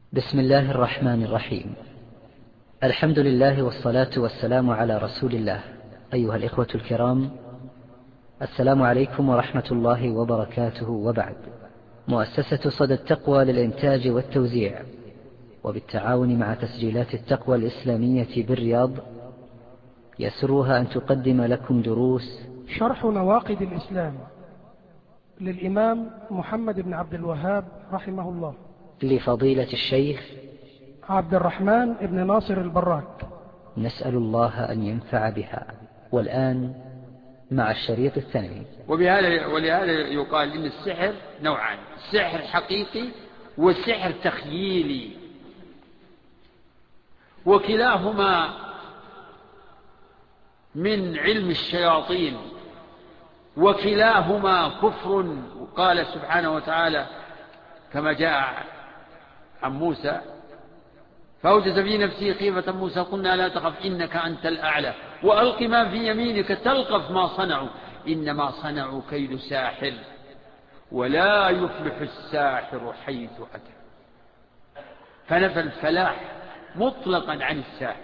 بسم الله الرحمن الرحيم. الحمد لله والصلاة والسلام على رسول الله. أيها الإخوة الكرام، السلام عليكم ورحمة الله وبركاته. وبعد، مؤسسة صدى التقوى للإنتاج والتوزيع وبالتعاون مع تسجيلات التقوى الإسلامية بالرياض يسرها أن تقدم لكم دروس شرح نواقض الإسلام للإمام محمد بن عبد الوهاب رحمه الله، لفضيلة الشيخ عبد الرحمن بن ناصر البراك. نسأل الله أن ينفع بها. والآن مع الشريط الثاني. ولهذا يقال إن السحر نوعان: سحر حقيقي وسحر تخييلي، وكلاهما من علم الشياطين، وكلاهما كفر. قال سبحانه وتعالى كما جاء عن موسى: فأوجس في نفسه خيفة موسى قلنا لا تخف إنك أنت الأعلى وألق ما في يمينك تلقف ما صنعوا إنما صنعوا كيد ساحر ولا يفلح الساحر حيث أتى. فنفى الفلاح مطلقا عن الساحر.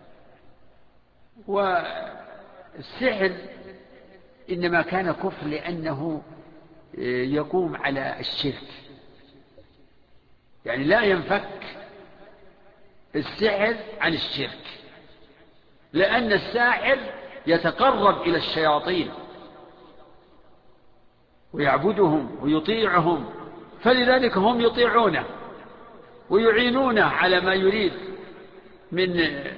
والسحر إنما كان كفر لأنه يقوم على الشرك، يعني لا ينفك السحر عن الشرك، لأن الساحر يتقرب إلى الشياطين ويعبدهم ويطيعهم، فلذلك هم يطيعونه ويعينونه على ما يريد من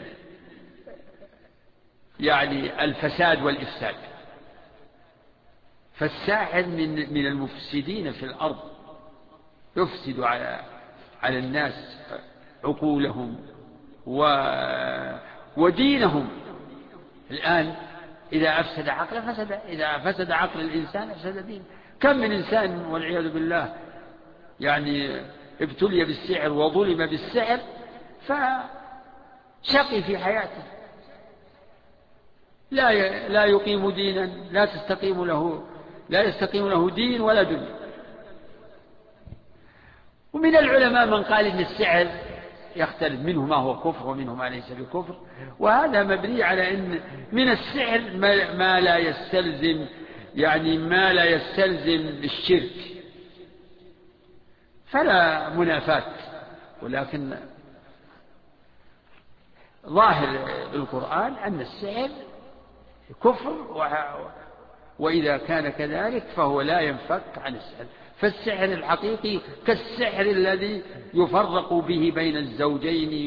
يعني الفساد والإفساد. فالساحر من المفسدين في الأرض، يفسد على الناس عقولهم ودينهم. الآن إذا أفسد عقله إذا فسد عقل الإنسان أفسد دينه. كم من إنسان والعياذ بالله يعني ابتلي بالسحر وظلم بالسحر فشقي في حياته، لا يقيم دينا، لا يستقيم له دين ولا دنيا. ومن العلماء من قال إن السحر يختلف، منه ما هو كفر ومنه ما ليس بكفر، وهذا مبني على أن من السحر ما لا يستلزم الشرك، فلا منافاة. ولكن ظاهر القرآن أن السحر كفر، وإذا كان كذلك فهو لا ينفك عن السحر. فالسحر الحقيقي كالسحر الذي يفرق به بين الزوجين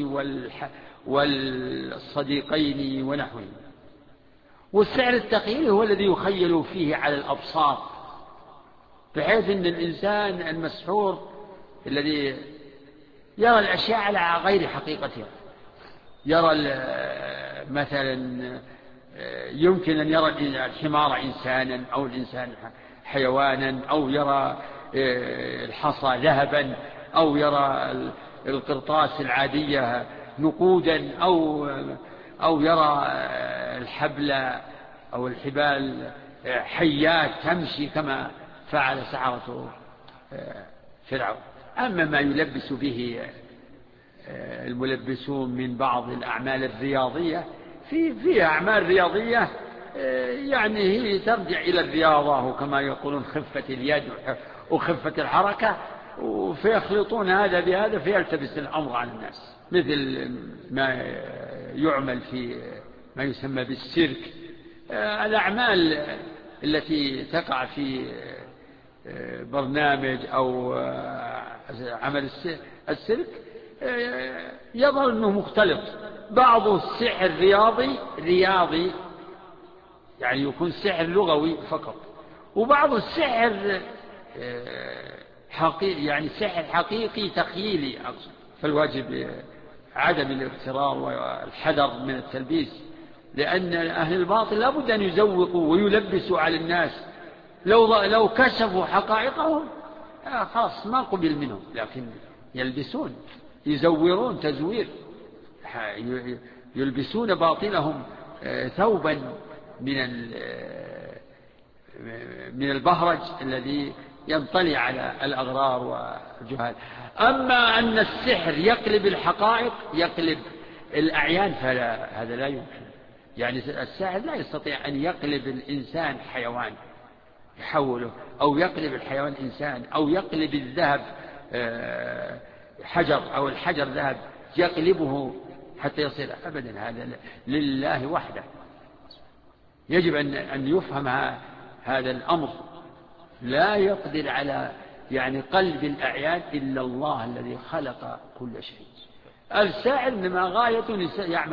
والصديقين ونحوهم. والسحر التخيلي هو الذي يخيل فيه على الأبصار، بحيث أن الإنسان المسحور الذي يرى الأشياء على غير حقيقتها، يرى مثلا يمكن أن يرى الحمار إنسانا أو الإنسان حيوانا، أو يرى الحصى ذهبا، أو يرى القرطاس العادية نقودا، أو يرى الحبل أو الحبال حيات تمشي كما فعل سحرة فرعون. أما ما يلبس به الملبسون من بعض الأعمال الرياضية، في أعمال رياضية يعني هي ترجع إلى الرياضة، وكما يقولون خفة اليد وخفة الحركة، فيخلطون هذا بهذا فيلتبس الأمر على الناس، مثل ما يعمل في ما يسمى بالسيرك. الأعمال التي تقع في برنامج أو عمل السيرك يظهر أنه مختلط. بعض السحر رياضي يعني يكون سحر لغوي فقط، وبعض السحر حقيقي يعني سحر حقيقي تخيلي أقصد. فالواجب عدم الاغترار والحذر من التلبيس، لأن أهل الباطل لابد أن يزوقوا ويلبسوا على الناس. لو كشفوا حقائقهم خلاص ما قبل منهم، لكن يلبسون، يزورون تزوير، يلبسون باطلهم ثوبا من البهرج الذي ينطلي على الأغرار والجهال. أما أن السحر يقلب الحقائق، يقلب الأعيان، فلا، هذا لا يمكن. يعني الساحر لا يستطيع أن يقلب الإنسان حيوان يحوله، أو يقلب الحيوان إنسان، أو يقلب الذهب حجر، أو الحجر ذهب يقلبه حتى يصير، أبدا، هذا لله وحده. يجب أن يفهم هذا الأمر. لا يقدر على يعني قلب الأعيان إلا الله الذي خلق كل شيء. الساحر إنما غاية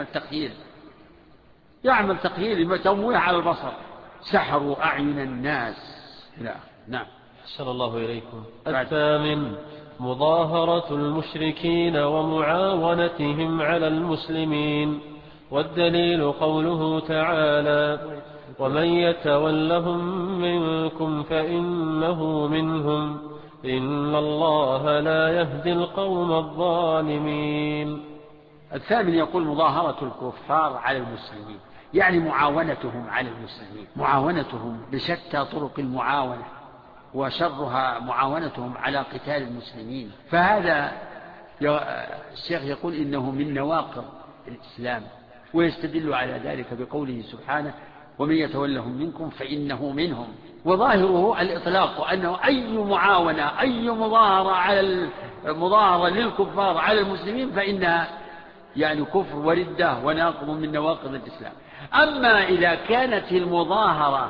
يعمل تخييل تمويه على البصر. سحروا أعين الناس. لا. نعم. أحسن الله إليكم. الثامن: مظاهرة المشركين ومعاونتهم على المسلمين. والدليل قوله تعالى: ومن يتولهم منكم فإنه منهم إن الله لا يهدي القوم الظالمين. الثامن يقول: مظاهرة الكفار على المسلمين، يعني معاونتهم على المسلمين، معاونتهم بشتى طرق المعاونة، وشرها معاونتهم على قتال المسلمين. فهذا الشيخ يقول إنه من نواقض الإسلام، ويستدل على ذلك بقوله سبحانه: ومن يتولهم منكم فإنه منهم. وظاهره الإطلاق، وأنه أي معاونة، أي مظاهرة للكفار على المسلمين فإنها يعني كفر وردة وناقض من نواقض الإسلام. أما إذا كانت المظاهرة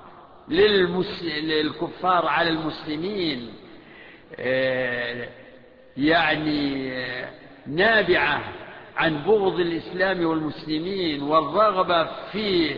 للكفار على المسلمين يعني نابعة عن بغض الإسلام والمسلمين والرغبة في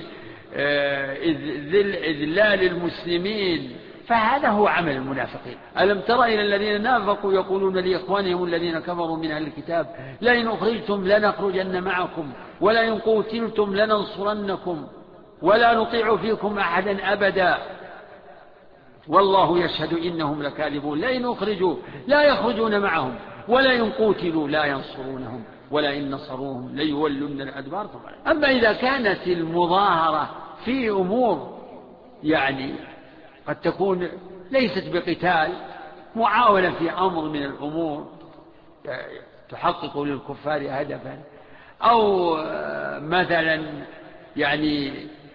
إذلال المسلمين، فهذا هو عمل المنافقين. ألم تر إلى الذين نافقوا يقولون لإخوانهم الذين كفروا من أهل الكتاب: لئن أخرجتم لنخرجن معكم ولئن قوتلتم لننصرنكم ولا نطيع فيكم أحدا أبدا والله يشهد إنهم لكاذبون. لئن أخرجوا لا يخرجون معهم ولئن قوتلوا لا ينصرونهم ولئن نصروهم ليولن الأدبار. أما إذا كانت المظاهرة في أمور يعني قد تكون ليست بقتال، معاونة في أمر من الأمور تحقق للكفار هدفا، أو مثلا يعني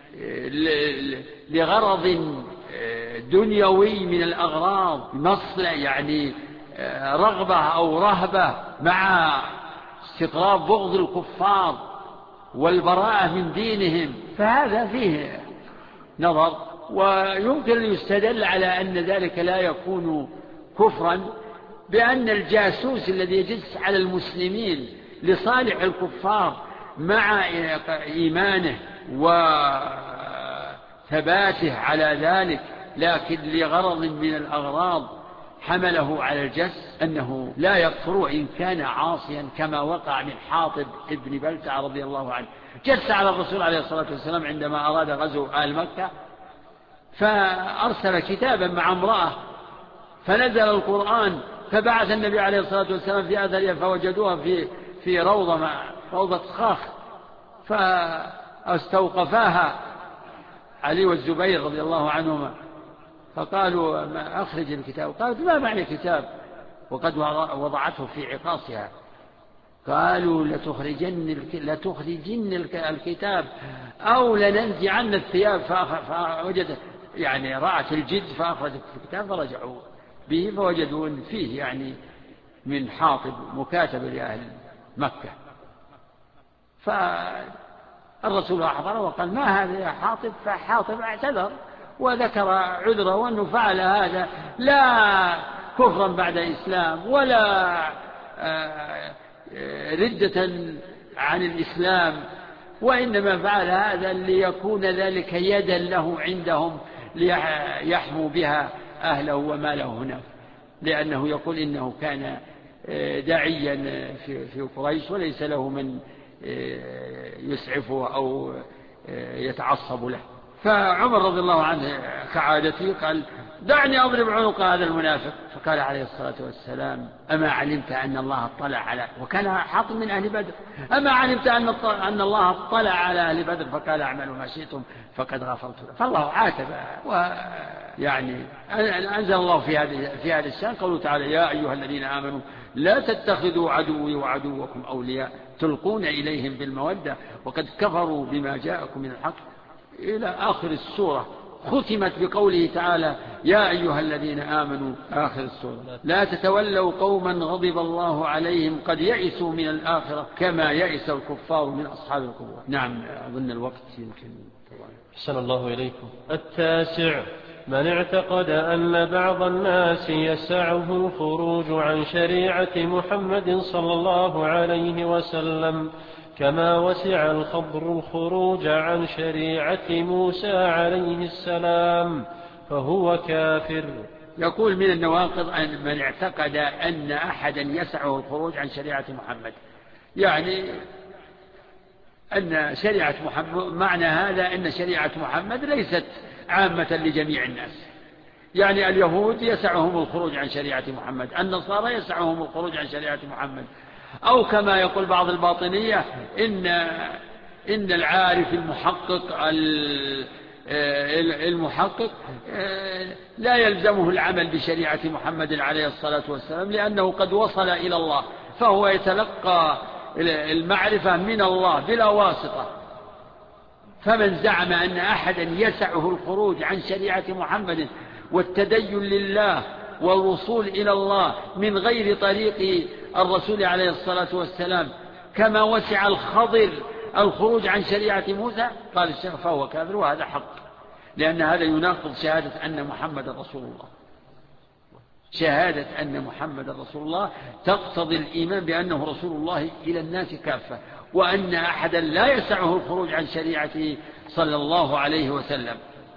لغرض دنيوي من الأغراض، مصلحة يعني رغبة أو رهبة مع استقراب بغض الكفار والبراءة من دينهم، فهذا فيه نظر. ويمكن أن يستدل على أن ذلك لا يكون كفرا بأن الجاسوس الذي يجلس على المسلمين لصالح الكفار مع إيمانه وثباته على ذلك، لكن لغرض من الأغراض حمله على الجس، أنه لا يكفر وإن كان عاصيا، كما وقع من حاطب ابن بلتع رضي الله عنه. جس على الرسول عليه الصلاة والسلام عندما أراد غزو آل مكة، فأرسل كتابا مع امرأة، فنزل القرآن، فبعث النبي عليه الصلاة والسلام في أثرها فوجدوها في روضة خاخ، فاستوقفاها علي والزبير رضي الله عنهما، فقالوا: ما أخرج الكتاب؟ قالت: ما معنى كتاب وقد وضعته في عقاصها؟ قالوا: لتخرجن الكتاب أو لننزعن الثياب. فوجد يعني رأت الجد فأخرجت الكتاب، فرجعوا به فوجدوا فيه يعني من حاطب مكاتب لأهل مكة. فالرسول أحضره وقال: ما هذا يا حاطب؟ فحاطب اعتذر وذكر عذره، وأنه فعل هذا لا كفرا بعد إسلام ولا ردة عن الإسلام، وإنما فعل هذا ليكون ذلك يدا له عندهم ليحموا بها أهله وماله هناك، لأنه يقول إنه كان داعيا في قريش وليس له من يسعفه أو يتعصب له. فعمر رضي الله عنه كعادته قال: دعني أضرب عنق هذا المنافق. فقال عليه الصلاة والسلام: أما علمت أن الله اطلع على، وكان حاطب من أهل بدر، أما علمت أن الله اطلع على أهل بدر فقال: اعملوا ما شئتم فقد غفرت له. فالله عاتب يعني أنزل الله في هذا الشأن قوله تعالى: يا أيها الذين آمنوا لا تتخذوا عدوي وعدوكم أولياء تلقون إليهم بالمودة وقد كفروا بما جاءكم من الحق إلى آخر السورة. ختمت بقوله تعالى: يا أيها الذين آمنوا، آخر السورة: لا تتولوا قوما غضب الله عليهم قد يئسوا من الآخرة كما يئس الكفار من أصحاب القبور. نعم، أظن الوقت يمكن. أحسن الله إليكم. 9. من اعتقد أن بعض الناس يسعه الخروج عن شريعة محمد صلى الله عليه وسلم كما وسع الخضر الخروج عن شريعة موسى عليه السلام فهو كافر. يقول من النواقض أن من اعتقد أن أحدا يسعه الخروج عن شريعة محمد، يعني أن شريعة محمد، معنى هذا أن شريعة محمد ليست عامة لجميع الناس، يعني اليهود يسعهم الخروج عن شريعة محمد، النصارى يسعهم الخروج عن شريعة محمد، أو كما يقول بعض الباطنية إن العارف المحقق لا يلزمه العمل بشريعة محمد عليه الصلاة والسلام لأنه قد وصل إلى الله، فهو يتلقى المعرفة من الله بلا واسطة. فمن زعم أن أحدا يسعه الخروج عن شريعة محمد والتدين لله والوصول إلى الله من غير طريق الرسول عليه الصلاة والسلام كما وسع الخضر الخروج عن شريعة موسى، قال الشيخ فهو كافر، وهذا حق، لأن هذا يناقض شهادة أن محمد رسول الله. شهادة أن محمد رسول الله تقتضي الإيمان بأنه رسول الله إلى الناس كافة، وأن أحدا لا يسعه الخروج عن شريعته صلى الله عليه وسلم.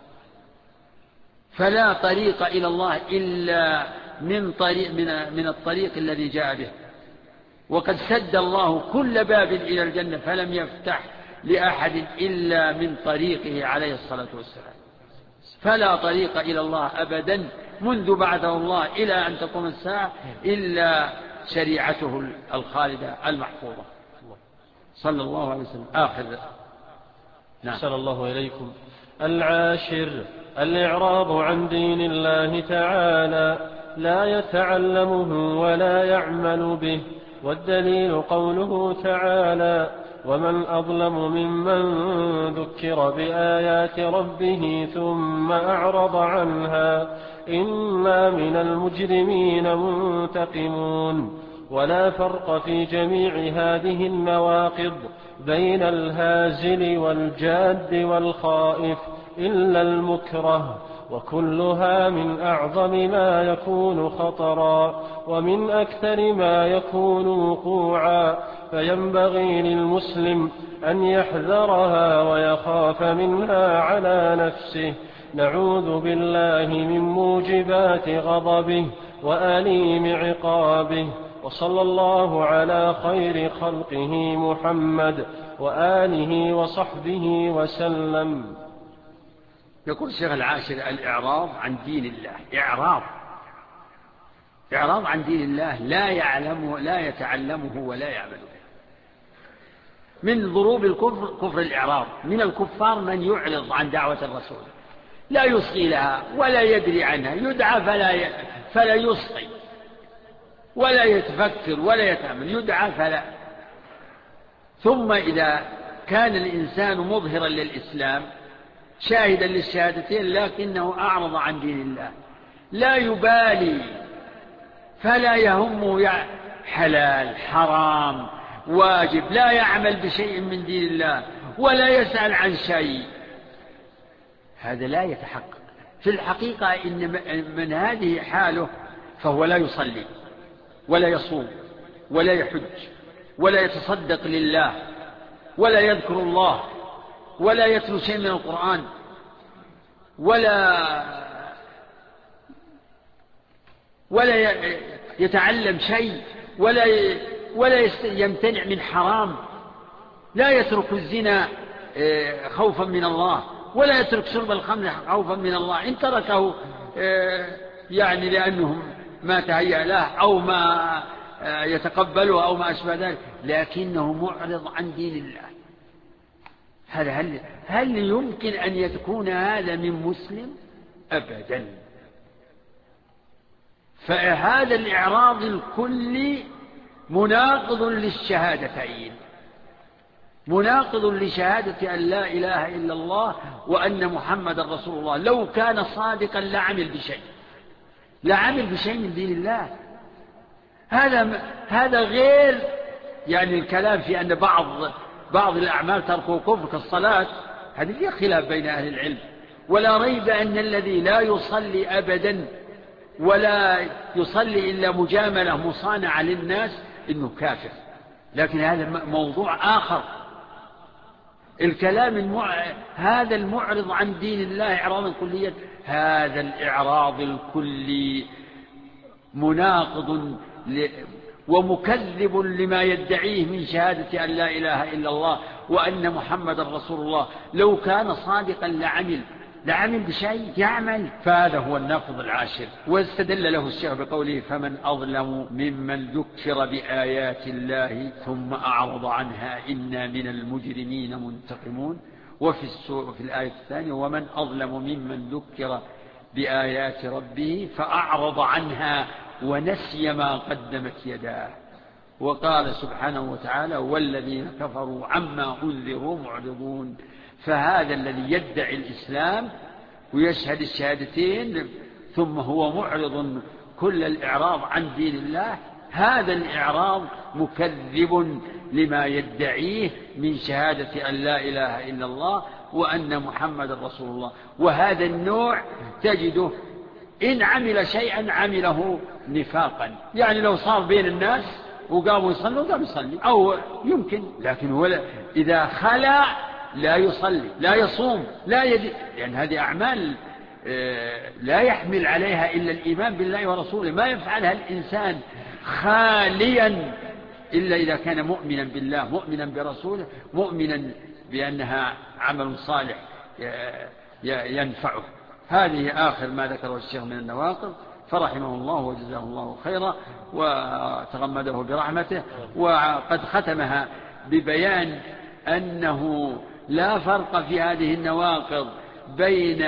فلا طريق إلى الله إلا من الطريق الذي جاء به، وقد سد الله كل باب إلى الجنة فلم يفتح لأحد إلا من طريقه عليه الصلاة والسلام. فلا طريق إلى الله أبدا منذ بعثه الله إلى أن تقوم الساعة إلا شريعته الخالدة المحفوظة صلى الله عليه وسلم. آخر. نعم. صلى الله إليكم. 10. الإعراض عن دين الله تعالى لا يتعلمه ولا يعمل به، والدليل قوله تعالى: ومن أظلم ممن ذكر بآيات ربه ثم أعرض عنها إنا من المجرمين منتقمون. ولا فرق في جميع هذه النواقض بين الهازل والجاد والخائف إلا المكره، وكلها من أعظم ما يكون خطرا ومن أكثر ما يكون وقوعا، فينبغي للمسلم أن يحذرها ويخاف منها على نفسه. نعوذ بالله من موجبات غضبه وأليم عقابه. وصلى الله على خير خلقه محمد وآله وصحبه وسلم. يقول الشيخ العاشر: الإعراض عن دين الله. إعراض عن دين الله لا يعلمه، لا يتعلمه ولا يعمله. من ضروب الكفر كفر الإعراض. من الكفار من يعرض عن دعوة الرسول، لا يصغي لها ولا يدري عنها، يدعى فلا يصغي ولا يتفكر ولا يتعمل، يدعى فلا. ثم إذا كان الإنسان مظهرا للإسلام شاهدا للشهادتين لكنه أعرض عن دين الله، لا يبالي، فلا يهمه حلال حرام واجب، لا يعمل بشيء من دين الله ولا يسأل عن شيء، هذا لا يتحقق. في الحقيقة إن من هذه حاله فهو لا يصلي ولا يصوم ولا يحج ولا يتصدق لله ولا يذكر الله ولا يتلو شيء من القرآن ولا يتعلم شيء ولا يمتنع من حرام، لا يترك الزنا خوفا من الله ولا يترك شرب الخمر خوفا من الله، إن تركه يعني لأنهم ما تهيأ له أو ما يتقبله أو ما أشبه ذلك، لكنه معرض عن دين الله. هل يمكن أن يكون هذا من مسلم؟ أبدا. فهذا الإعراض الكلي مناقض للشهادتين، مناقض لشهادة أن لا إله إلا الله وأن محمد رسول الله. لو كان صادقا لعمل بشيء من دين الله. هذا غير يعني الكلام في أن بعض الأعمال تركه كفر كالصلاة، هذه فيها خلاف بين أهل العلم. ولا ريب أن الذي لا يصلي أبدا ولا يصلي إلا مجاملة مصانعة للناس إنه كافر، لكن هذا موضوع آخر. الكلام هذا المعرض عن دين الله إعراضا كليا، هذا الإعراض الكلي مناقض ومكذب لما يدعيه من شهادة أن لا إله إلا الله وأن محمد رسول الله. لو كان صادقا لعمل بشيء يعمل. فهذا هو الناقض العاشر. واستدل له الشيخ بقوله: فمن أظلم ممن ذكر بآيات الله ثم أعرض عنها إنا من المجرمين منتقمون. وفي الآية الثانية: ومن أظلم ممن ذكر بآيات ربه فأعرض عنها ونسي ما قدمت يداه. وقال سبحانه وتعالى: والذين كفروا عما أنذروا معرضون. فهذا الذي يدعي الإسلام ويشهد الشهادتين ثم هو معرض كل الإعراض عن دين الله، هذا الإعراض مكذب لما يدعيه من شهادة أن لا إله إلا الله وأن محمد رسول الله. وهذا النوع تجده إن عمل شيئا عمله نفاقا، يعني لو صار بين الناس وقاموا يصلوا قام يصلي أو يمكن، لكن هو إذا خلى لا يصلي لا يصوم لا لأن هذه أعمال لا يحمل عليها إلا الإيمان بالله ورسوله. ما يفعلها الإنسان خاليا إلا إذا كان مؤمنا بالله مؤمنا برسوله مؤمنا بأنها عمل صالح ينفعه. هذه آخر ما ذكره الشيخ من النواقض، فرحمه الله وجزاه الله خيرا وتغمده برحمته. وقد ختمها ببيان أنه لا فرق في هذه النواقض بين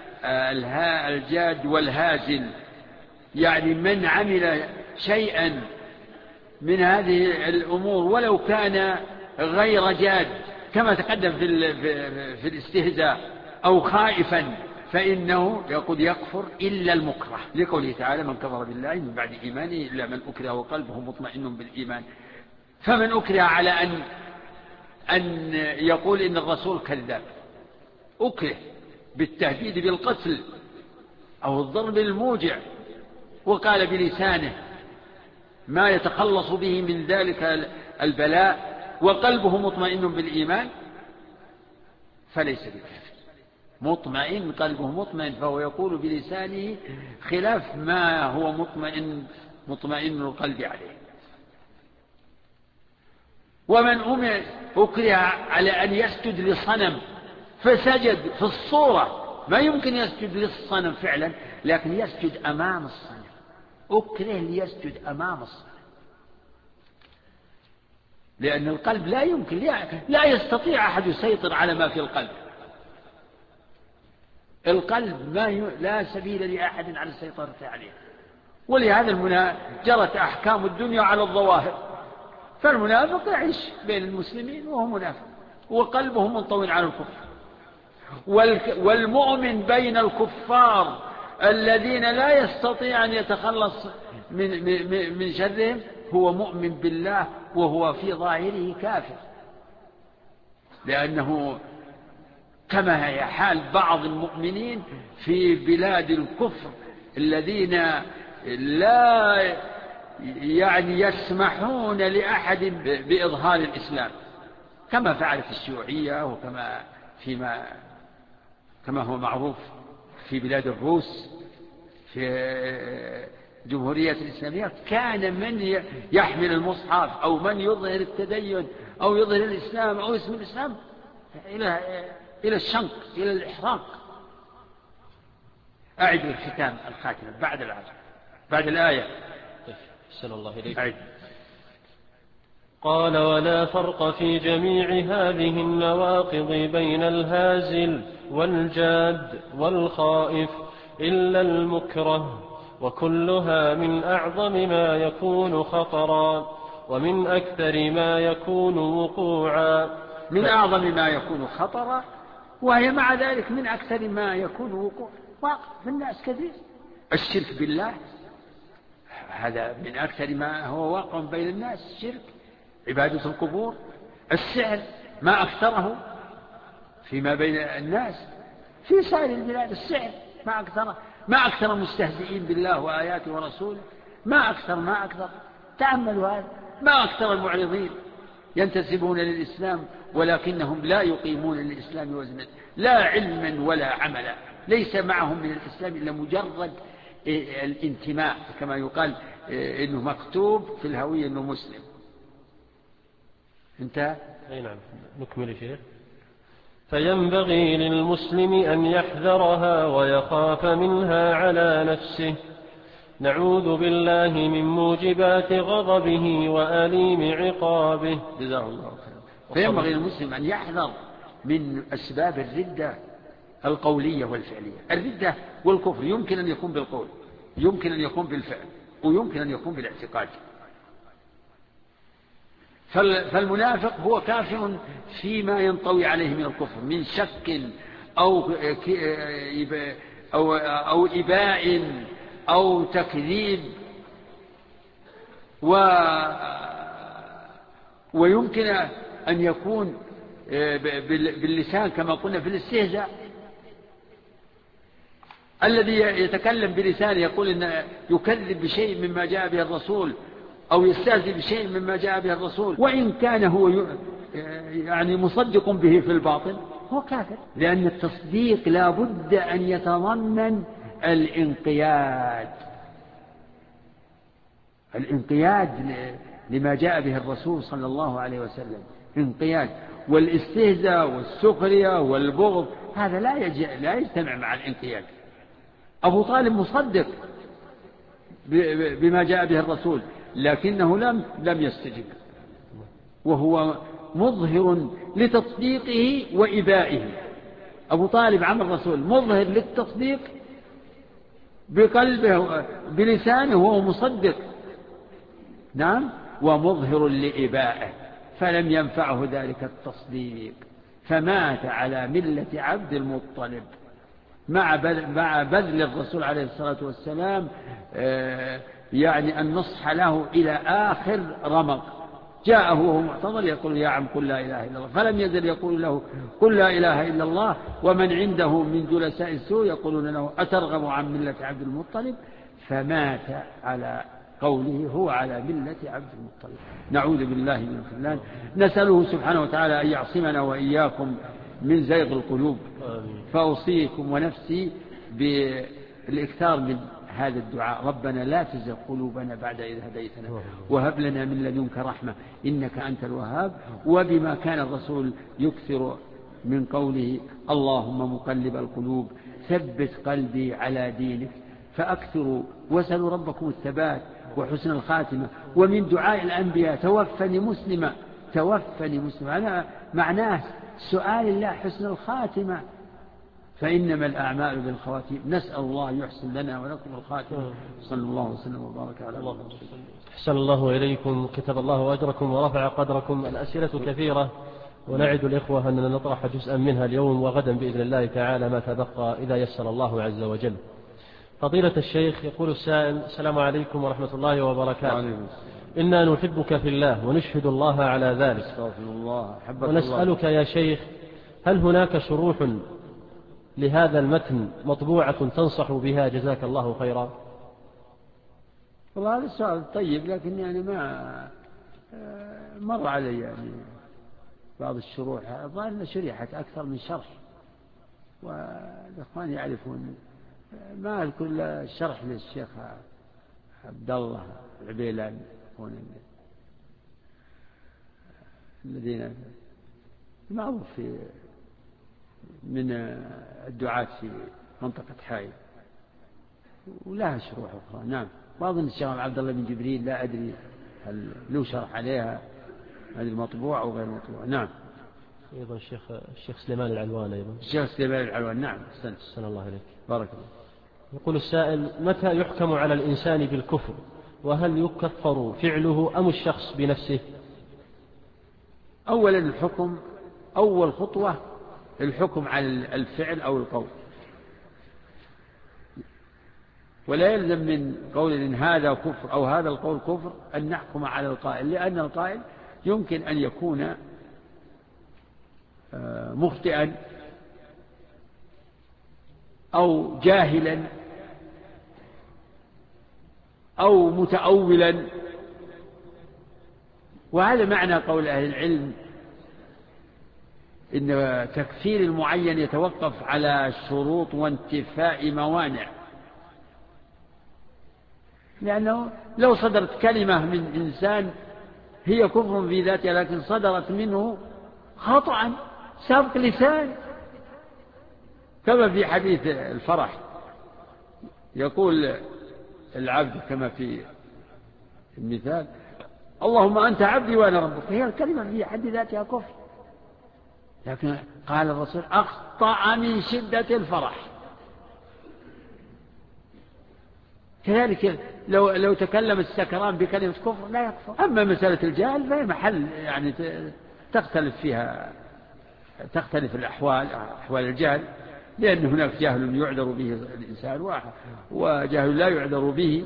الجاد والهازل، يعني من عمل شيئا من هذه الأمور ولو كان غير جاد كما تقدم في الاستهزاء أو خائفا فإنه يقول يكفر إلا المكره، لقوله تعالى: من كفر بالله من بعد إيمانه إلا من أكره وقلبه مطمئن بالإيمان. فمن أكره على أن يقول إن الرسول كذاب، أكره بالتهديد بالقتل أو الضرب الموجع وقال بلسانه ما يتخلص به من ذلك البلاء وقلبه مطمئن بالإيمان، فليس بكافر. مطمئن، قلبه مطمئن، فهو يقول بلسانه خلاف ما هو مطمئن القلب عليه. ومن أكره على أن يسجد للصنم فسجد في الصورة، ما يمكن يسجد للصنم فعلا لكن يسجد أمام الصنم، أكره ليسجد أمام الصنم، لأن القلب لا يمكن لا يستطيع أحد يسيطر على ما في القلب. القلب لا سبيل لأحد على السيطرة عليه. ولهذا جرت أحكام الدنيا على الظواهر، فالمنافق يعيش بين المسلمين وهو منافق وقلبه منطوي على الكفر، والمؤمن بين الكفار الذين لا يستطيع أن يتخلص من شرهم هو مؤمن بالله وهو في ظاهره كافر، لأنه كما هي حال بعض المؤمنين في بلاد الكفر الذين لا يسمحون لأحد بإظهار الإسلام، كما فعلت الشيوعية وكما كما هو معروف في بلاد الروس في جمهورية الإسلامية. كان من يحمل المصحف أو من يظهر التدين أو يظهر الإسلام أو اسم الإسلام إلى الشنق، إلى الإحراق. أعد الختام الخاتمة بعد الآية. صلى الله عليه. قال: ولا فرق في جميع هذه النواقض بين الهازل والجاد والخائف، إلا المكره، وكلها من أعظم ما يكون خطرا ومن أكثر ما يكون وقوعا. من أعظم ما يكون خطرا، وهي مع ذلك من أكثر ما يكون وقوعا. واقع في الناس كثير. الشرك بالله هذا من أكثر ما هو واقع بين الناس، الشرك، عبادة القبور، السحر ما أكثره فيما بين الناس في سائر البلاد. السحر ما أكثر مستهزئين بالله وآياته ورسوله، ما أكثر تأملوا هذا، ما أكثر المعرضين ينتسبون للإسلام ولكنهم لا يقيمون للإسلام وزنا، لا علما ولا عملا، ليس معهم من الإسلام إلا مجرد الانتماء، كما يقال إنه مكتوب في الهوية إنه مسلم. انتهى. أي نعم، نكمل شيخ. فينبغي للمسلم أن يحذرها ويخاف منها على نفسه. نعوذ بالله من موجبات غضبه وأليم عقابه. جزاه الله خيرا. فينبغي للمسلم أن يحذر من أسباب الردة القولية والفعلية. الردة والكفر يمكن أن يكون بالقول، يمكن أن يكون بالفعل، ويمكن أن يكون بالاعتقاد. فالمنافق هو كافر فيما ينطوي عليه من الكفر من شك أو إباء أو تكذيب، ويمكن أن يكون باللسان كما قلنا في الاستهزاء. الذي يتكلم بلسانه يقول إن يكذب بشيء مما جاء به الرسول أو يستهزئ بشيء مما جاء به الرسول، وإن كان هو يعني مصدق به في الباطن، هو كافر. لأن التصديق لا بد أن يتضمن الانقياد لما جاء به الرسول صلى الله عليه وسلم، انقياد. والاستهزاء والسخرية والبغض هذا لا يجتمع مع الانقياد. أبو طالب مصدق بما جاء به الرسول لكنه لم يستجب، وهو مظهر لتصديقه وإبائه. أبو طالب عم الرسول مظهر للتصديق بقلبه بلسانه وهو مصدق، نعم، ومظهر لإبائه، فلم ينفعه ذلك التصديق، فمات على ملة عبد المطلب مع بذل الرسول عليه الصلاة والسلام يعني النصح له إلى آخر رمق. جاءه وهو معتضل يقول يا عم قل لا إله إلا الله، فلم يزل يقول له قل لا إله إلا الله. ومن عنده من جلساء السوء يقولون له أترغب عن ملة عبد المطلب، فمات على قوله هو على ملة عبد المطلب. نعوذ بالله من الخذلان. نسأله سبحانه وتعالى أن يعصمنا وإياكم من زيغ القلوب. فأوصيكم ونفسي بالإكثار من هذا الدعاء: ربنا لا تزغ قلوبنا بعد إذ هديتنا وهب لنا من لدنك رحمة إنك أنت الوهاب. وبما كان الرسول يكثر من قوله اللهم مقلب القلوب ثبت قلبي على دينك، فأكثروا واسألوا ربكم الثبات وحسن الخاتمة. ومن دعاء الأنبياء توفني مسلما، توفني مسلما، أنا معناه سؤال الله حسن الخاتمة، فإنما الأعمال بالخواتيم. نسأل الله يحسن لنا ولكم الخاتمة. صلى الله وسلم وبارك على الله. أحسن الله إليكم، كتب الله أجركم ورفع قدركم. الأسئلة كثيرة ونعد الإخوة أننا نطرح جزءا منها اليوم وغدا بإذن الله تعالى ما تبقى إذا يسر الله عز وجل. فضيلة الشيخ، يقول السائل: السلام عليكم ورحمة الله وبركاته. إنا نحبك في الله ونشهد الله على ذلك، ونسألك يا شيخ هل هناك شروح لهذا المتن مطبوعة تنصح بها؟ جزاك الله خيرا. والله هذا السؤال طيب، لكن يعني ما مر علي يعني بعض الشروح، ظاهر شريحة أكثر من شرح، والإخوان يعرفون. ما أذكر الشرح للشيخ عبد الله العبيلان الذين معروف من الدعاة في منطقة حائل، ولها شروح أخرى. نعم، وأظن الشيخ عبد الله بن جبريل لا أدري هل له شرح عليها، هذه المطبوع أو غير مطبوع. نعم. أيضا الشيخ سليمان العلوان. أيضا الشيخ سليمان العلوان. نعم. أحسن الله إليك. بارك الله. يقول السائل: متى يحكم على الإنسان بالكفر؟ وهل يكفر فعله أم الشخص بنفسه؟ أولا الحكم، أول خطوة الحكم على الفعل أو القول، ولا يلزم من قول إن هذا كفر أو هذا القول كفر أن نحكم على القائل، لأن القائل يمكن أن يكون مخطئا أو جاهلا أو متأولا. وهذا معنى قول أهل العلم إن تكفير المعين يتوقف على شروط وانتفاء موانع، لأنه لو صدرت كلمة من إنسان هي كفر في ذاتها لكن صدرت منه خطأ سبق لسان، كما في حديث الفرح يقول العبد كما في المثال: اللهم أنت عبدي وأنا ربك، هي الكلمة في حد ذاتها كفر، لكن قال الرسول: أخطأ من شدة الفرح. كذلك لو تكلم السكران بكلمة كفر لا يكفر. أما مسألة الجهل فهي محل يعني تختلف الأحوال، أحوال الجهل، لأن هناك جهل يعذر به الإنسان وجهل لا يعذر به،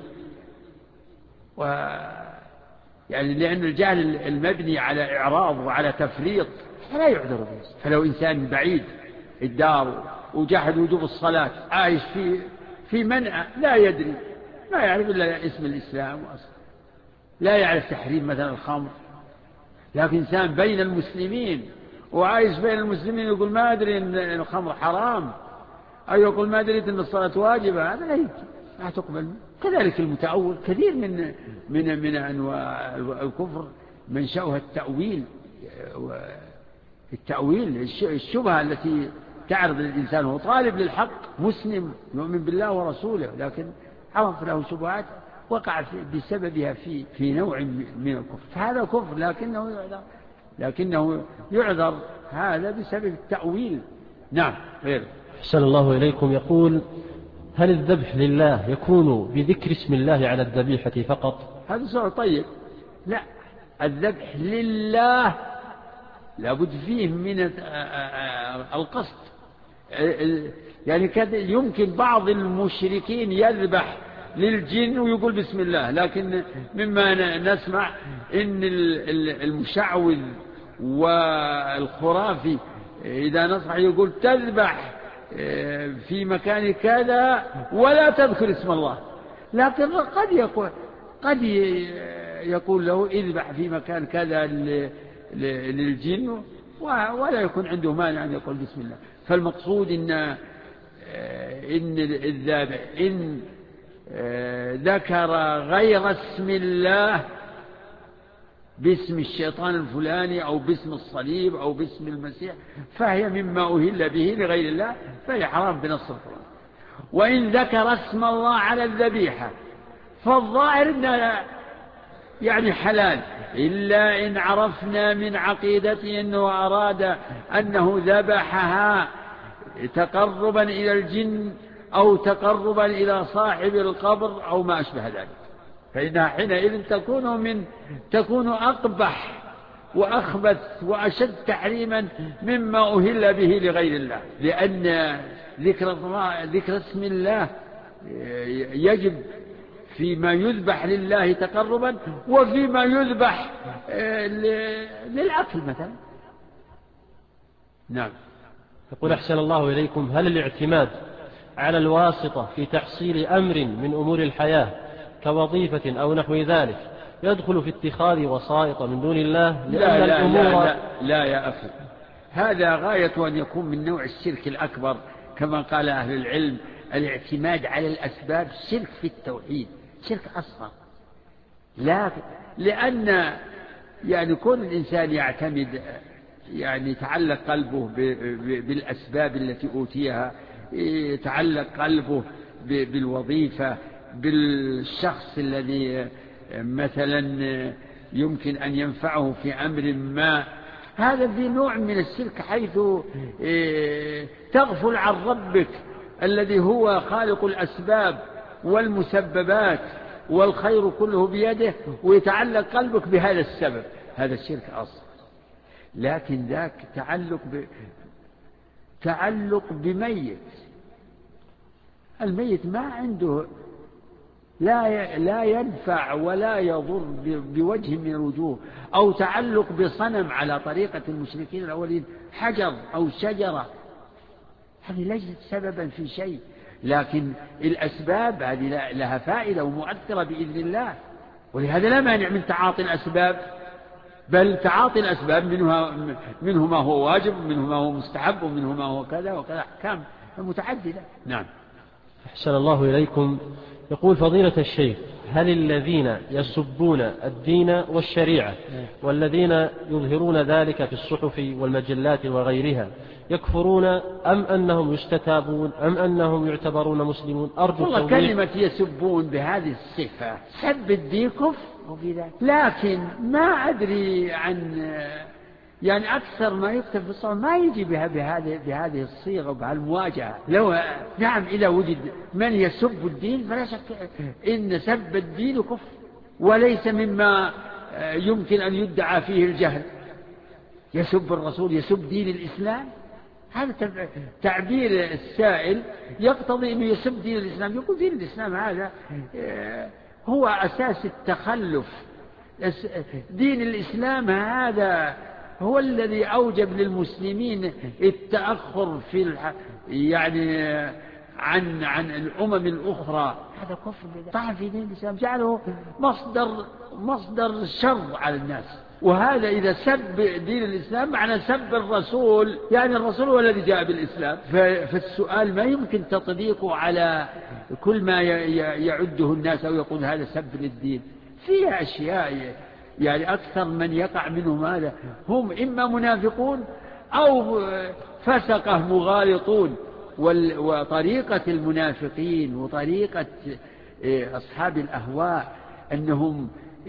يعني لأن الجهل المبني على إعراض وعلى تفريط لا يعذر به. فلو إنسان بعيد الدار وجحد وجوب الصلاة عايش في منع لا يدري، ما يعرف إلا اسم الإسلام وأصلا، لا يعرف تحريم مثلا الخمر، لكن إنسان بين المسلمين وعايش بين المسلمين يقول ما أدري إن الخمر حرام، أو يقول ما أدري إن الصلاة واجبة، هذا لا تقبل. كذلك المتأول، كثير من أنواع الكفر منشأها التأويل، الشبهة التي تعرض الإنسان وهو طالب للحق مسلم يؤمن بالله ورسوله، لكن عرف له شبهات وقع بسببها في نوع من الكفر، فهذا كفر لكنه يعذر هذا بسبب التأويل. نعم. غير. أحسن الله إليكم. يقول: هل الذبح لله يكون بذكر اسم الله على الذبيحة فقط؟ هذا سؤال طيب. لا، الذبح لله لابد فيه من القصد، يعني يمكن بعض المشركين يذبح للجن ويقول بسم الله، لكن مما نسمع إن المشعوذ والخرافي إذا نصح يقول تذبح في مكان كذا ولا تذكر اسم الله، لكن قد يقول له اذبح في مكان كذا للجن ولا يكون عنده مانع أن يقول بسم الله. فالمقصود إن الذابح إن ذكر غير اسم الله باسم الشيطان الفلاني أو باسم الصليب أو باسم المسيح فهي مما أهل به لغير الله، فهي حرام بنص القرآن. وإن ذكر اسم الله على الذبيحة فالظاهر إنه يعني حلال، إلا إن عرفنا من عقيدته أنه أراد أنه ذبحها تقربا إلى الجن أو تقربا إلى صاحب القبر أو ما أشبه ذلك، فإنها حينئذ تكون أقبح وأخبث وأشد تحريما مما أهل به لغير الله، لأن ذكر اسم الله يجب فيما يذبح لله تقربا وفيما يذبح للأكل مثلا. نعم. يقول: أحسن الله إليكم، هل الاعتماد على الواسطة في تحصيل أمر من أمور الحياة كوظيفة أو نحو ذلك يدخل في اتخاذ وسائط من دون الله؟ لا يا أخي، هذا غاية أن يكون من نوع الشرك الأكبر، كما قال أهل العلم: الاعتماد على الأسباب شرك في التوحيد، شرك أصغر. لا، لأن يعني كل الإنسان يعتمد، يعني يتعلق قلبه بالأسباب التي أوتيها، يتعلق قلبه بالوظيفة، بالشخص الذي مثلا يمكن أن ينفعه في أمر ما، هذا في نوع من الشرك، حيث تغفل عن ربك الذي هو خالق الأسباب والمسببات والخير كله بيده، ويتعلق قلبك بهذا السبب، هذا الشرك أصلا. لكن ذاك تعلق بميت، الميت ما عنده لا ينفع ولا يضر بوجه من الوجوه، أو تعلق بصنم على طريقة المشركين الأولين، حجر أو شجرة، هذه ليست سببا في شيء. لكن الأسباب هذه لها فائدة ومؤثرة بإذن الله، ولهذا لا مانع من تعاطي الأسباب، بل تعاطي الأسباب منه ما هو واجب، ومنه ما هو مستحب، ومنه ما هو كذا وكذا، أحكام متعددة. نعم. أحسن الله إليكم. يقول فضيلة الشيخ: هل الذين يسبون الدين والشريعة والذين يظهرون ذلك في الصحف والمجلات وغيرها يكفرون، أم أنهم يستتابون، أم أنهم يعتبرون مسلمون؟ أرجو والله كلمة يسبون بهذه الصفة، سب الدين كفر، لكن ما أدري عن يعني أكثر ما يكتب في الصحف ما يجي بهذه الصيغة وبهالمواجهة. لو نعم إذا وجد من يسب الدين فلا شك إن سب الدين كفر، وليس مما يمكن أن يدعى فيه الجهل. يسب الرسول، يسب دين الإسلام، هذا تعبير السائل يقتضي أنه يسب دين الإسلام. يقول دين الإسلام هذا هو أساس التخلف، دين الإسلام هذا هو الذي أوجب للمسلمين التأخر في يعني عن الأمم الأخرى. هذا كفر طعن في دين الإسلام، جعله مصدر شر على الناس. وهذا إذا سب دين الإسلام معنى سب الرسول، يعني الرسول هو الذي جاء بالإسلام. فالسؤال ما يمكن تطبيقه على كل ما يعده الناس أو يقول هذا سب للدين. فيها أشياء يعني أكثر من يقع منهم هذا هم إما منافقون أو فسقة مغالطون. وطريقة المنافقين وطريقة أصحاب الأهواء أنهم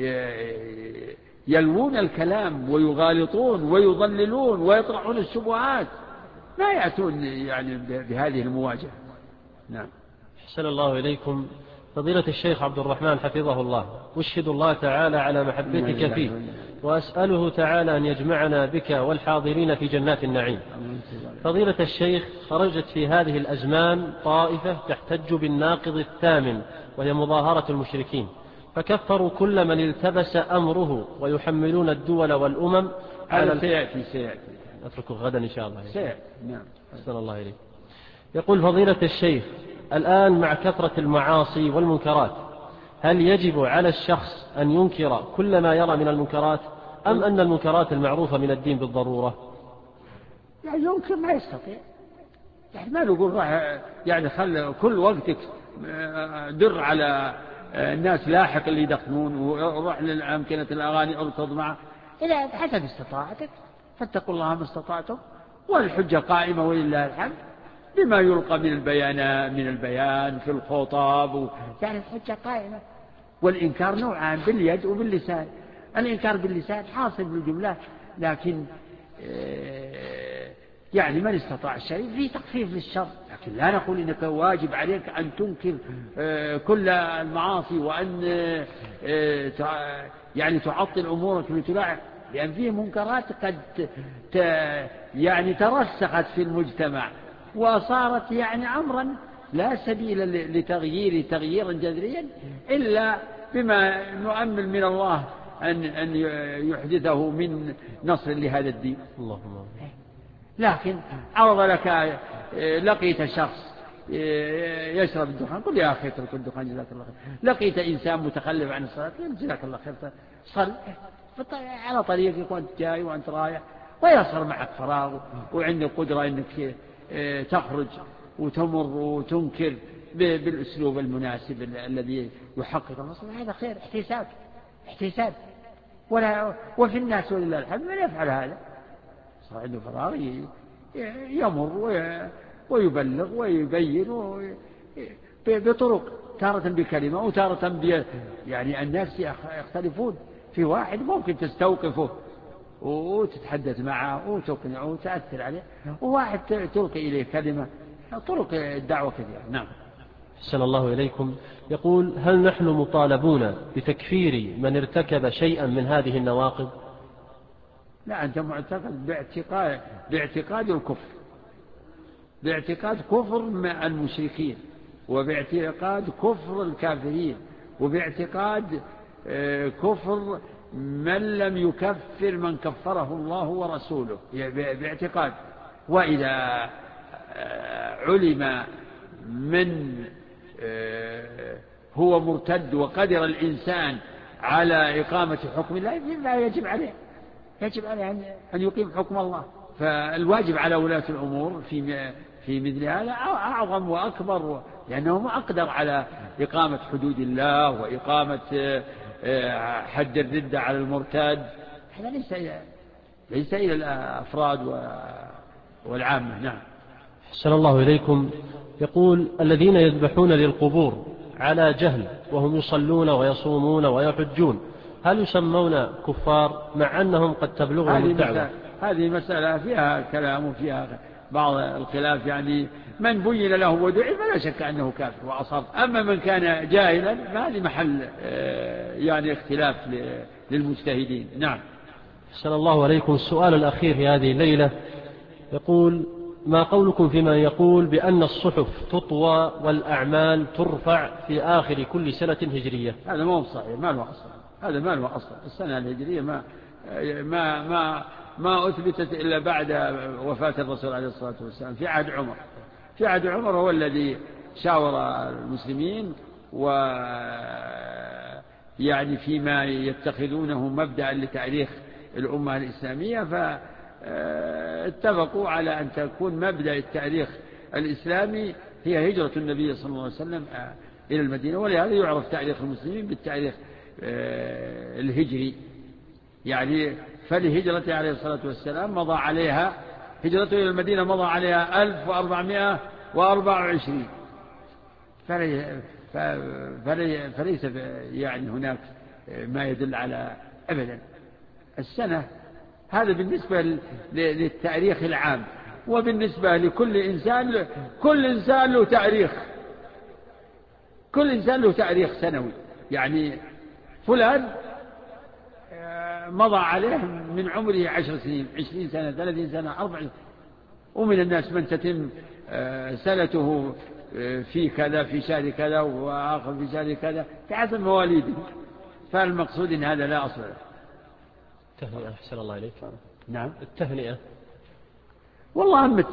يلوون الكلام ويغالطون ويضللون ويطرحون الشبهات، ما يأتون يعني بهذه المواجهة. نعم. أحسن الله إليكم. فضيلة الشيخ عبد الرحمن حفظه الله، أشهد الله تعالى على محبتك فيه، وأسأله تعالى أن يجمعنا بك والحاضرين في جنات النعيم. فضيلة الشيخ، خرجت في هذه الأزمان طائفة تحتج بالناقض الثامن، وهي مظاهرة المشركين، فكفروا كل من التبس أمره، ويحملون الدول والأمم على سيأتي أتركه غدا إن شاء الله. نعم. أحسن الله إليك. يقول فضيلة الشيخ: الآن مع كثرة المعاصي والمنكرات، هل يجب على الشخص أن ينكر كل ما يرى من المنكرات، أم أن المنكرات المعروفة من الدين بالضرورة؟ يعني ينكر ما يستطيع، يعني ما نقول راح يعني خل كل وقتك در على الناس لاحق اللي يدخنون وروح للأمكنة الأغاني ارتض معه، إلى حسب استطاعتك، فاتقوا الله ما استطعتم، والحجة قائمة ولله الحمد بما يلقى من البيان في الخطاب يعني الحجة قائمة. والإنكار نوعان، باليد وباللسان. الإنكار باللسان حاصل بالجملة، لكن يعني من استطاع الشيء في تخفيف للشر، لكن لا نقول إنك واجب عليك أن تنكر كل المعاصي وأن يعني تعطل أمورك لتلاعب، لأن فيه منكرات قد يعني ترسخت في المجتمع وصارت يعني أمرا لا سبيل تغييرا جذريا إلا بما نؤمل من الله أن يحدثه من نصر لهذا الدين. اللهم. لكن عرض لك لقيت شخص يشرب الدخان، قل يا أخي اترك الدخان جزاك الله خير. لقيت إنسان متخلف عن الصلاة، جزاك الله خير صل على طريقك وأنت جاي وأنت رايح، ويصير معك فراغ وعندك قدرة أنك تخرج وتمر وتنكر بالأسلوب المناسب الذي يحقق النصر، هذا خير، احتساب. وفي الناس ولله الحمد من يفعل هذا، صار عنده فراغ يمر ويبلغ ويبين بطرق، تارة بكلمة وتارة يعني الناس يختلفون، في واحد ممكن تستوقفه وتتحدث معه وتقنعه وتأثر عليه، وواحد تلقي إليه كلمة طرق الدعوة كثيرة. نعم. أحسن الله إليكم. يقول: هل نحن مطالبون بتكفير من ارتكب شيئا من هذه النواقض؟ لا، أنت معتقد باعتقاد الكفر، باعتقاد كفر مع المشركين، وباعتقاد كفر الكافرين، وباعتقاد كفر من لم يكفر من كفره الله ورسوله باعتقاد. وإذا علم من هو مرتد وقدر الإنسان على إقامة حكم الله لا يجب عليه أن يقيم حكم الله. فالواجب على ولاة الأمور في مثل هذا أعظم وأكبر، لأنهم أقدر على إقامة حدود الله وإقامة حد الردة على المرتد. هذا ليس إلى الأفراد والعامة. نعم. أحسن الله إليكم. يقول: الذين يذبحون للقبور على جهل وهم يصلون ويصومون ويحجون، هل يسمون كفار مع أنهم قد تبلغهم الدعوة؟ هذه مسألة فيها كلام وفيها بعض الخلاف، يعني من بين له ودعي فلا شك أنه كافر وأصاب. أما من كان جاهلا فهذه محل يعني اختلاف للمجتهدين. نعم. أحسن الله عليكم. السؤال الأخير في هذه الليلة يقول: ما قولكم فيما يقول بأن الصحف تطوى والأعمال ترفع في آخر كل سنة هجرية؟ هذا ما هو صحيح، ما له أصل. هذا ما له أصل. السنة الهجرية ما أثبتت إلا بعد وفاة الرسول عليه الصلاة والسلام في عهد عمر. في عهد عمر هو الذي شاور المسلمين ويعني فيما يتخذونه مبدأ لتاريخ الأمة الإسلامية، فاتفقوا على أن تكون مبدأ التاريخ الإسلامي هي هجرة النبي صلى الله عليه وسلم إلى المدينة. ولهذا يعرف تاريخ المسلمين بالتاريخ الهجري. يعني فلهجرته عليه الصلاة والسلام مضى عليها، هجرته إلى المدينة مضى عليها 1424. فليس يعني هناك ما يدل على أبدا السنة. هذا بالنسبة للتاريخ العام، وبالنسبة لكل إنسان، كل إنسان له تاريخ، كل إنسان له تاريخ سنوي. يعني فلان مضى عليه من عمره 10 سنين، 20 سنة، 30 سنة، 40. ومن الناس من تتم سنته في كذا، في شهر كذا، وآخر في شهر كذا، كحسب مواليده. فالمقصود إن هذا لا أصل له. التهنئة. أحسن الله إليك. نعم. التهنئة. والله أما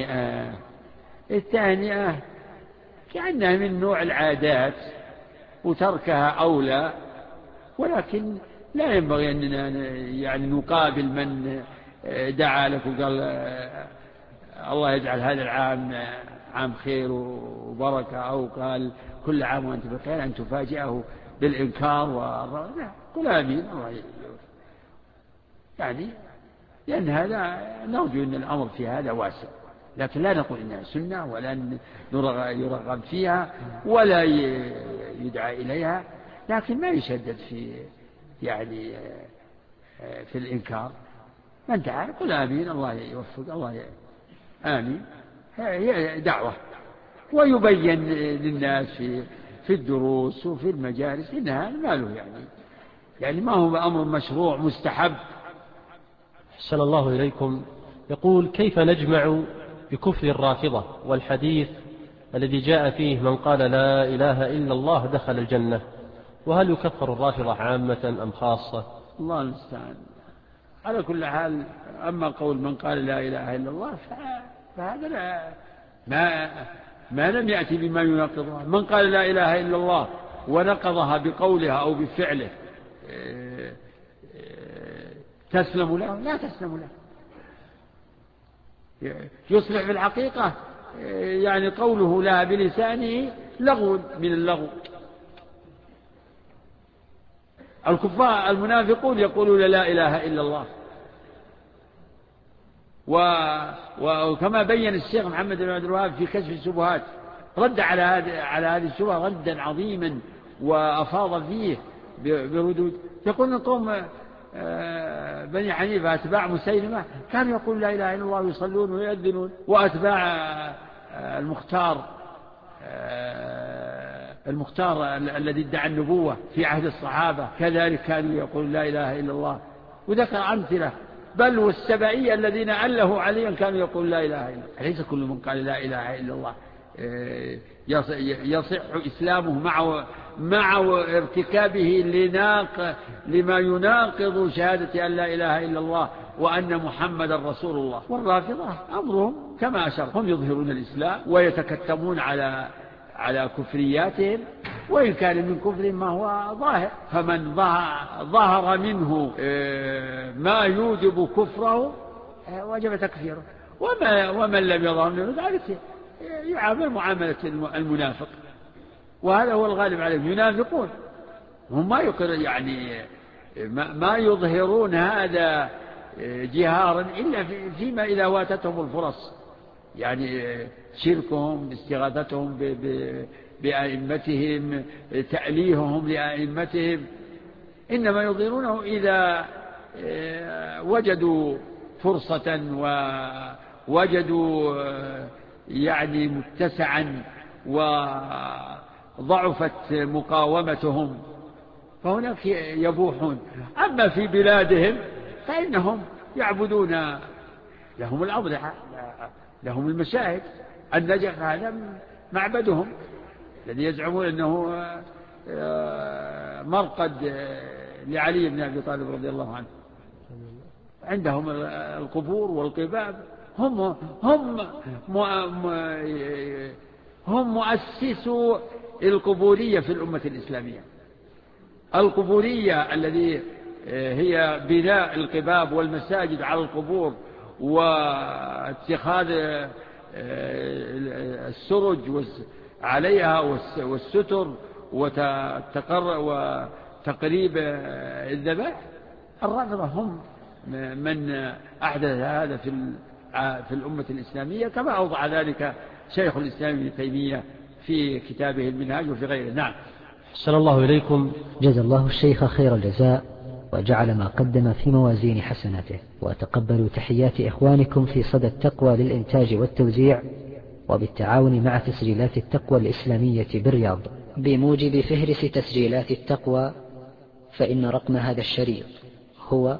التهنئة كأنها من نوع العادات وتركها أولى، ولكن لا ينبغي أننا يعني نقابل من دعا لك وقال الله يجعل هذا العام عام خير وبركة، أو قال كل عام وأنت بخير، أن تفاجئه بالإنكار لا، قل آمين الله يعني، لأن هذا نرجو أن الأمر في هذا واسع، لكن لا نقول إنها سنة ولا يرغب فيها ولا يدعى إليها، لكن ما يشدد يعني في الإنكار. من دعا قل آمين الله يوفق، الله آمين. هي دعوة، ويبين للناس في الدروس وفي المجالس إن هذا ما له يعني ما هو أمر مشروع مستحب. أحسن الله إليكم. يقول: كيف نجمع بكفر الرافضة والحديث الذي جاء فيه من قال لا إله إلا الله دخل الجنة؟ وهل يكفر الرافضة عامة أم خاصة؟ الله المستعان. على كل حال، أما قول من قال لا إله إلا الله فهذا ما لم يأتي بما يناقضها. من قال لا إله إلا الله ونقضها بقولها أو بفعله تسلم له؟ لا تسلم له. يصبح في الحقيقة يعني قوله لا بلسانه لغو من اللغو. الكفار المنافقون يقولون لا إله إلا الله، وكما بين الشيخ محمد بن عبد الوهاب في كشف الشبهات رد على هذه الشبهة ردا عظيما وأفاض فيه بردود. يقول القوم بني حنيفة أتباع مسيلمة كانوا يقولون لا إله إلا الله ويصلون ويؤذنون، وأتباع المختار الذي ادعى النبوة في عهد الصحابة كذلك كانوا يقول لا إله إلا الله، وذكر أمثلة. بل والسبعية الذين أله عليا كانوا يقول لا إله إلا الله. أليس كل من قال لا إله إلا الله يصح إسلامه مع ارتكابه لما يناقض شهادة أن لا إله إلا الله وأن محمد رسول الله؟ والرافضة أمرهم كما أشر، هم يظهرون الإسلام ويتكتمون على كفرياتهم، وإن كان من كفرهم ما هو ظاهر، فمن ظهر منه ما يوجب كفره وجب تكفيره، ومن لم يظهر منه ذلك يعامل معاملة المنافق، وهذا هو الغالب عليهم. ينافقون هم ما يقر يعني ما يظهرون هذا جهارا إلا فيما إذا واتتهم الفرص، يعني شركهم، استغاثتهم بأئمتهم، تأليههم لأئمتهم، إنما يظهرونه إذا وجدوا فرصة ووجدوا يعني متسعا وضعفت مقاومتهم، فهناك يبوحون. أما في بلادهم فإنهم يعبدون، لهم الأضرحة، لهم المشاهد، النجف هذا معبدهم الذي يزعمون أنه مرقد لعلي بن أبي طالب رضي الله عنه. عندهم القبور والقباب، هم مؤسسوا القبورية في الأمة الإسلامية. القبورية الذي هي بناء القباب والمساجد على القبور واتخاذ السرج عليها والستر وتقريب الذبائح، الرافضة هم من أحدث هذا في الأمة الإسلامية، كما أوضع ذلك شيخ الإسلام ابن تيمية في كتابه المنهاج وفي غيره. نعم. أحسن الله إليكم. جزا الله الشيخ خير الجزاء وجعل ما قدم في موازين حسناته، وتقبلوا تحيات إخوانكم في صدى التقوى للإنتاج والتوزيع وبالتعاون مع تسجيلات التقوى الإسلامية بالرياض بموجب فهرس تسجيلات التقوى، فإن رقم هذا الشريط هو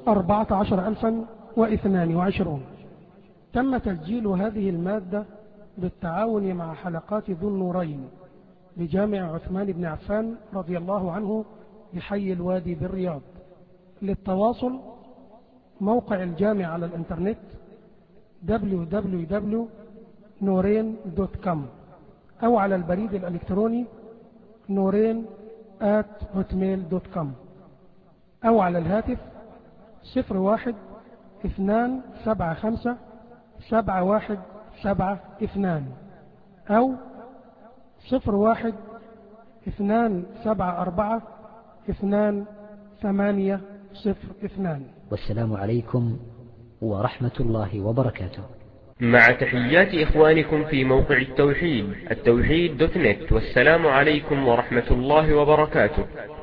14022. تم تسجيل هذه المادة بالتعاون مع حلقات ذو النورين بجامع عثمان بن عفان رضي الله عنه بحي الوادي بالرياض. للتواصل موقع الجامع على الانترنت www.norain.com أو على البريد الإلكتروني norain@hotmail.com أو على الهاتف 01-275-7172 أو 01-274-2802. والسلام عليكم ورحمة الله وبركاته. مع تحيات إخوانكم في موقع التوحيد التوحيد.net، والسلام عليكم ورحمة الله وبركاته.